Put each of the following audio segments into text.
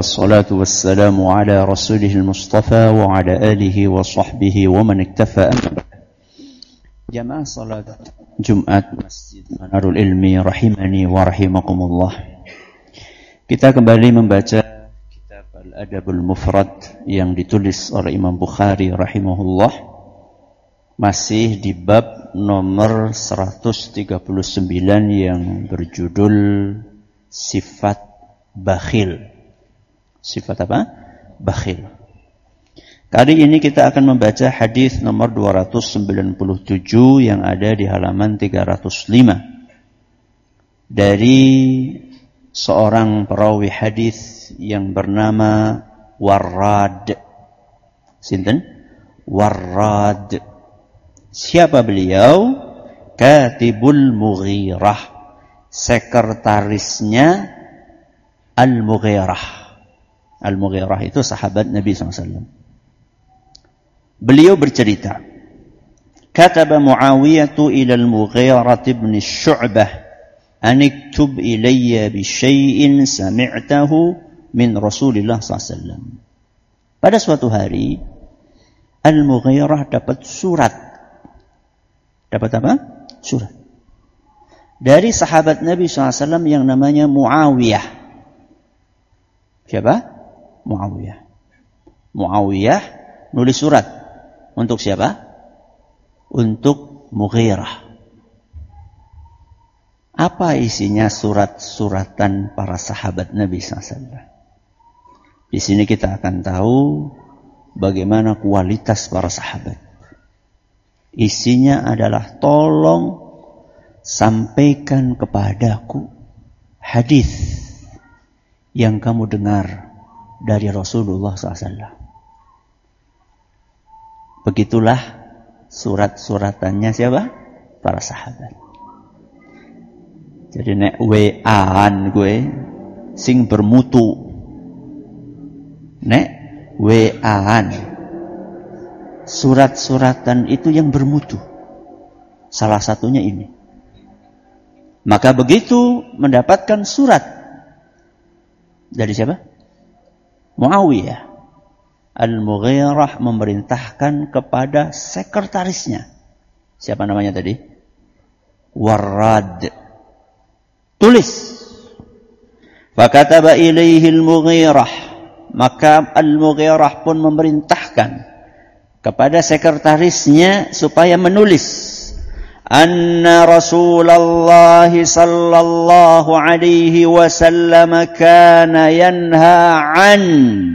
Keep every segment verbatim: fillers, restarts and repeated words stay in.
والصلاة والسلام على رسوله المصطفى وعلى آله وصحبه ومن اكتفى أما بعد. Jamaah salat Jumat Masjid Manarul Ilmi rahimani wa rahimakumullah. Kita kembali membaca kitab Al-Adabul Mufrad yang ditulis oleh Imam Bukhari rahimahullah. Masih di bab nomor seratus tiga puluh sembilan yang berjudul sifat bakhil. Sifat apa? Bakhil. Kali ini kita akan membaca hadis nomor dua ratus sembilan puluh tujuh yang ada di halaman tiga ratus lima. Dari seorang perawi hadis yang bernama Warrad. Sinten? Warrad. Siapa beliau? Katibul Mughirah. Sekretarisnya Al-Mughirah. Al-Mughirah itu sahabat Nabi shallallahu alaihi wasallam. Beliau bercerita, Kataba Muawiyah ila al-Mughirah ibn Syu'bah an iktub ilayya bi syai'in sami'tahu min Rasulillah sallallahu alaihi wasallam. Pada suatu hari, Al-Mughirah dapat surat. Dapat apa? Surat. Dari sahabat Nabi shallallahu alaihi wasallam yang namanya Muawiyah. Siapa? Muawiyah. Muawiyah nulis surat. Untuk siapa? Untuk Mughirah. Apa isinya surat-suratan para sahabat Nabi shallallahu alaihi wasallam? Di sini kita akan tahu bagaimana kualitas para sahabat. Isinya adalah, tolong sampaikan kepadaku hadis yang kamu dengar dari Rasulullah shallallahu alaihi wasallam. Begitulah surat-suratannya siapa? Para sahabat. Jadi nek W A-an gue sing bermutu. Nek W A-an. Surat-suratan itu yang bermutu. Salah satunya ini. Maka begitu mendapatkan surat dari siapa? Muawiyah. Al-Mughirah memerintahkan kepada sekretarisnya. Siapa namanya tadi? Warrad. Tulis. Fakataba ilaihi al-Mughirah. Maka Al-Mughirah pun memerintahkan kepada sekretarisnya supaya menulis. Anna Rasulullah sallallahu alaihi wasallam kana yanha an.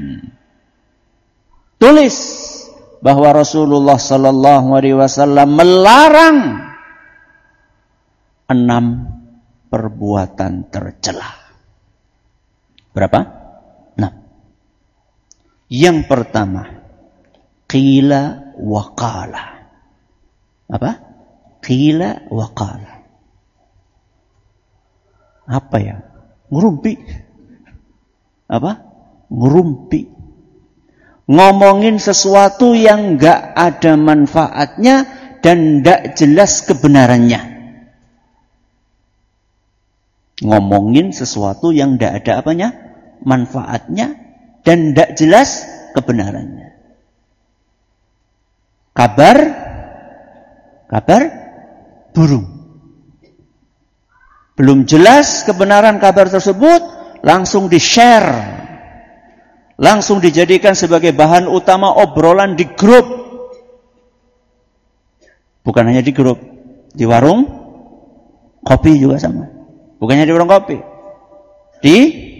Tulis bahwa Rasulullah sallallahu alaihi wasallam melarang enam perbuatan tercela. Berapa? Enam. Yang pertama, qila wa qala. Apa? Qila wa qala. Apa ya? Ngerumpi. Apa? Ngerumpi. Ngomongin sesuatu yang enggak ada manfaatnya dan enggak jelas kebenarannya. Ngomongin sesuatu yang enggak ada apanya? Manfaatnya dan enggak jelas kebenarannya. Kabar kabar burung. Belum jelas kebenaran kabar tersebut, langsung di-share. Langsung dijadikan sebagai bahan utama obrolan di grup. Bukan hanya di grup, di warung kopi juga sama. Bukannya di warung kopi, di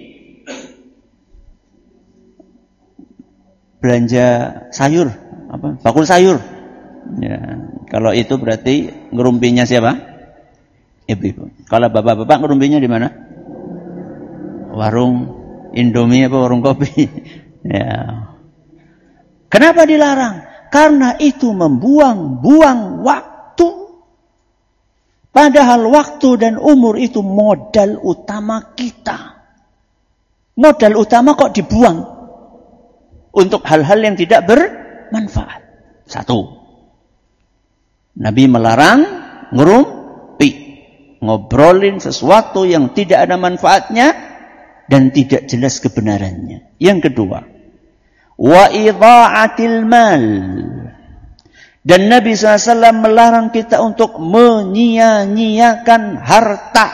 belanja sayur, apa? Bakul sayur. Ya, kalau itu berarti ngerumpinya siapa? Ibu-ibu. Kalau bapak-bapak ngerumpinya di mana? Warung Indomie apa warung kopi. Ya. Kenapa dilarang? Karena itu membuang-buang waktu. Padahal waktu dan umur itu modal utama kita. Modal utama kok dibuang untuk hal-hal yang tidak bermanfaat. Satu, Nabi melarang ngerumpi, ngobrolin sesuatu yang tidak ada manfaatnya dan tidak jelas kebenarannya. Yang kedua, wa idha'atil mal. Dan Nabi shallallahu alaihi wasallam melarang kita untuk menyia-nyiakan harta.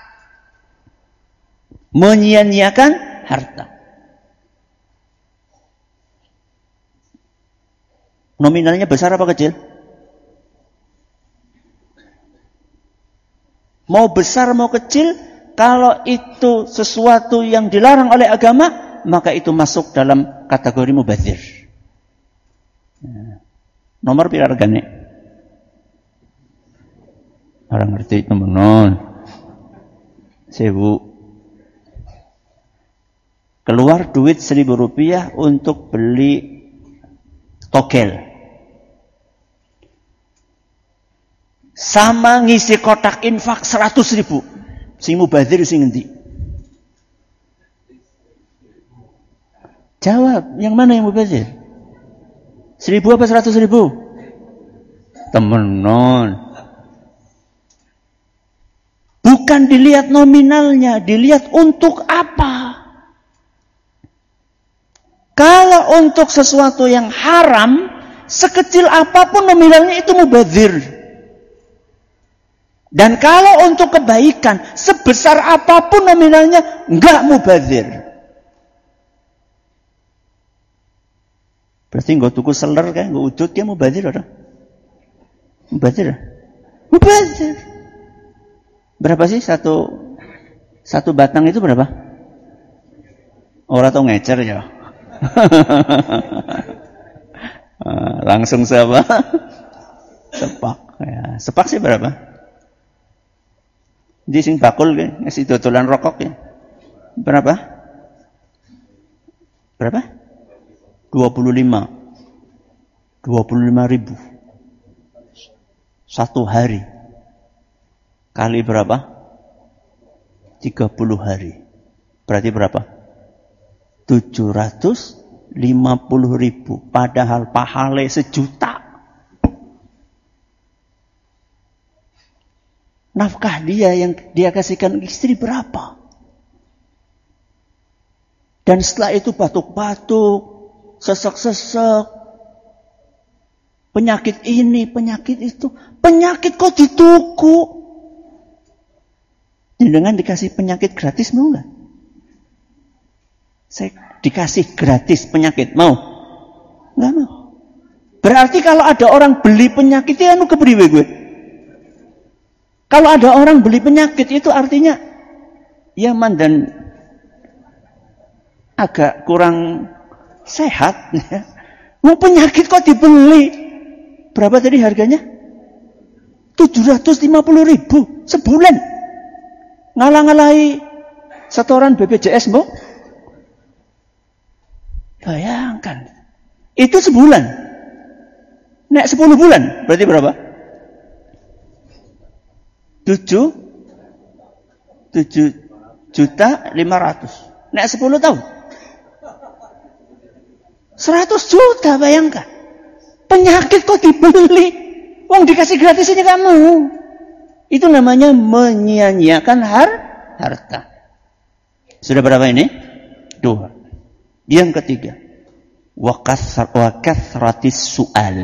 Menyia-nyiakan harta. Nominalnya besar apa kecil? Mau besar mau kecil, kalau itu sesuatu yang dilarang oleh agama, maka itu masuk dalam kategori mubadzir. Nomor pira regane? Orang ngerti temenon. Sewu. Keluar duit seribu rupiah untuk beli togel. Sama ngisi kotak infak seratus ribu. Sing mubadzir sing ngendi? Jawab, yang mana yang mubadzir? Seribu apa seratus ribu? Temenon. Bukan dilihat nominalnya, dilihat untuk apa. Kalau untuk sesuatu yang haram, sekecil apapun nominalnya itu mubadzir. Dan kalau untuk kebaikan, sebesar apapun nominalnya, enggak mubadzir. Berarti nggak tuku seler kan, nggak udut dia mubadzir orang. Mubadzir, mubadzir. Berapa sih satu satu batang itu berapa? Orang tau ngecer ya. Langsung siapa? Sepak. Ya. Sepak sih berapa? Di sing bakul kan, ngasih dodolan rokok ya. Berapa? Berapa? dua puluh lima. dua puluh lima ribu. Satu hari. Kali berapa? tiga puluh hari. Berarti berapa? tujuh ratus lima puluh ribu. Padahal pahala sejuta. Nafkah dia yang dia kasihkan istri berapa? Dan setelah itu batuk-batuk, sesek-sesek, penyakit ini, penyakit itu, penyakit kok dituku. Dengan dikasih penyakit gratis mau nggak? Saya dikasih gratis penyakit mau? Nggak mau. Berarti kalau ada orang beli penyakit itu anu kepriwe gue? Kalau ada orang beli penyakit itu artinya ya mandan agak kurang sehat. Mau penyakit kok dibeli? Berapa tadi harganya? tujuh ratus lima puluh ribu sebulan. Ngalah-ngalahi setoran B P J S, Mbok. Bayangkan. Itu sebulan. Nek sepuluh bulan, berarti berapa? tujuh juta lima ratus. Nek sepuluh tahun. seratus juta, bayangkan. Penyakit kok dibeli? Wong dikasih gratis aja gak mau. Itu namanya menyia-nyiakan har, harta. Sudah berapa ini? Dua. Yang ketiga. Wa kathratis su'al.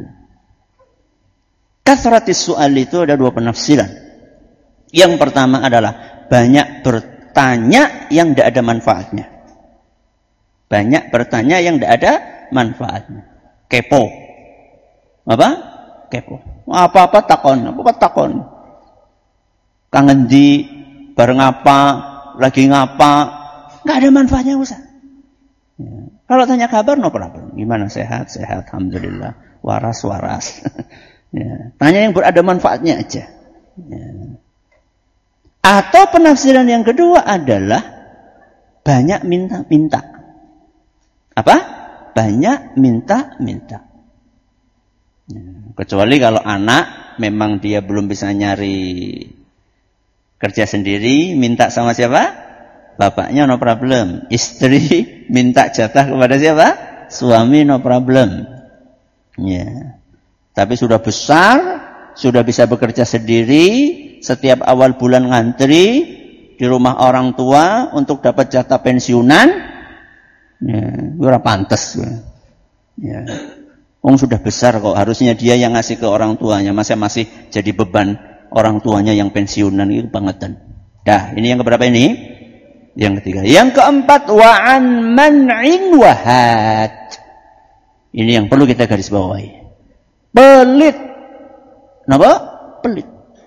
Kathratis su'al itu ada dua penafsiran. Yang pertama adalah banyak bertanya yang tidak ada manfaatnya. Banyak bertanya yang tidak ada manfaatnya. Kepo. Apa? Kepo. Apa-apa takon. Apa-apa takon. Kangen di, bareng apa, lagi ngapa. Nggak ada manfaatnya, Ustaz. Ya. Kalau tanya kabar, no problem. Gimana? Sehat? Sehat. Alhamdulillah. Waras, waras. Ya. Tanya yang berada manfaatnya aja. Ya. Atau penafsiran yang kedua adalah banyak minta-minta. Apa? Banyak minta-minta. Ya. Kecuali kalau anak memang dia belum bisa nyari kerja sendiri, minta sama siapa? Bapaknya, no problem. Istri minta jatah kepada siapa? Suami, no problem. Ya. Tapi sudah besar, sudah bisa bekerja sendiri, setiap awal bulan ngantri, di rumah orang tua untuk dapat jatah pensiunan, ya, ora pantes. Ya. Wong sudah besar kok, harusnya dia yang ngasih ke orang tuanya, masa masih jadi beban orang tuanya yang pensiunan, itu bangetan. Dah, ini yang keberapa ini? Yang ketiga. Yang keempat, wa'an man'in wahad. Ini yang perlu kita garis bawahi. Pelit. Kenapa? Pelit.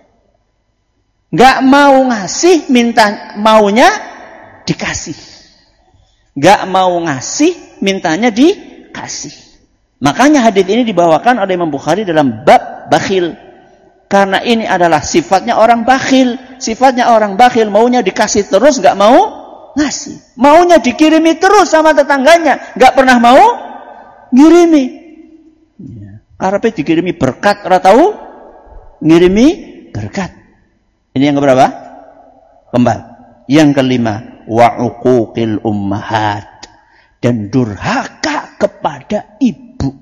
Gak mau ngasih, minta maunya dikasih. Gak mau ngasih, mintanya dikasih. Makanya hadis ini dibawakan oleh Imam Bukhari dalam bab bakhil. Karena ini adalah sifatnya orang bakhil. Sifatnya orang bakhil, maunya dikasih terus, gak mau ngasih. Maunya dikirimi terus sama tetangganya, gak pernah mau ngirimi. Ya. Karena dikirimi berkat, ora tahu ngirimi berkat. Ini yang keberapa? Keempat. Yang kelima, wa uquqil ummahat, dan durhaka kepada ibu.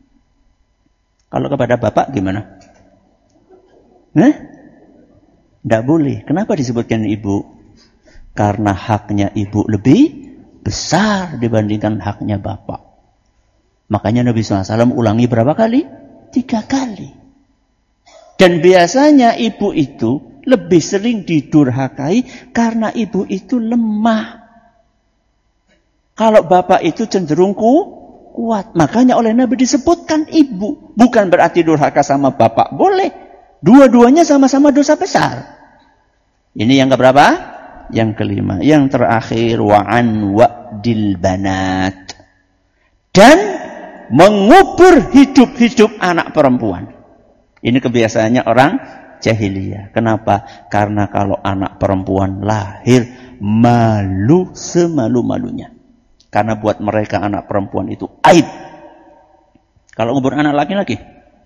Kalau kepada bapak gimana? Nah, tidak boleh. Kenapa disebutkan ibu? Karena haknya ibu lebih besar dibandingkan haknya bapak. Makanya Nabi shallallahu alaihi wasallam ulangi berapa kali? Tiga kali. Dan biasanya ibu itu lebih sering didurhakai karena ibu itu lemah. Kalau bapak itu cenderung kuat. Makanya oleh Nabi disebutkan ibu. Bukan berarti durhaka sama bapak. Boleh. Dua-duanya sama-sama dosa besar. Ini yang keberapa? Yang kelima. Yang terakhir, wa'an wa'dil banat. Dan mengubur hidup-hidup anak perempuan. Ini kebiasaannya orang jahiliyah. Kenapa? Karena kalau anak perempuan lahir, malu semalu-malunya. Karena buat mereka anak perempuan itu aib. Kalau ngubur anak laki-laki,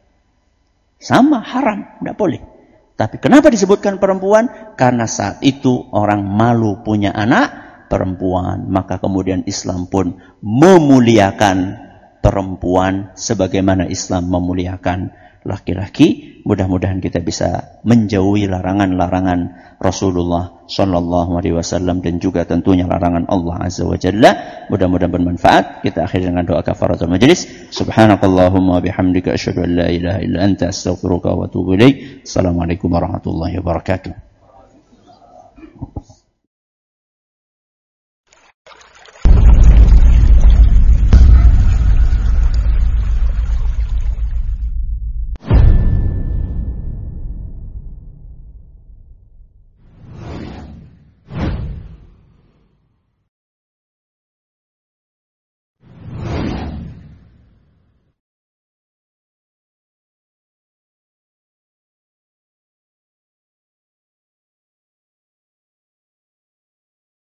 sama, haram, tidak boleh. Tapi kenapa disebutkan perempuan? Karena saat itu orang malu punya anak perempuan. Maka kemudian Islam pun memuliakan perempuan sebagaimana Islam memuliakan laki-laki. Mudah-mudahan kita bisa menjauhi larangan-larangan Rasulullah Sallallahu Alaihi Wasallam dan juga tentunya larangan Allah Azza wa Jalla. Mudah-mudahan bermanfaat. Kita akhiri dengan doa kafaratul majlis. Subhanakallahumma bihamdika asyhadu an la ilaha illa anta astaghfiruka wa atubu ilaik. Assalamualaikum warahmatullahi wabarakatuh.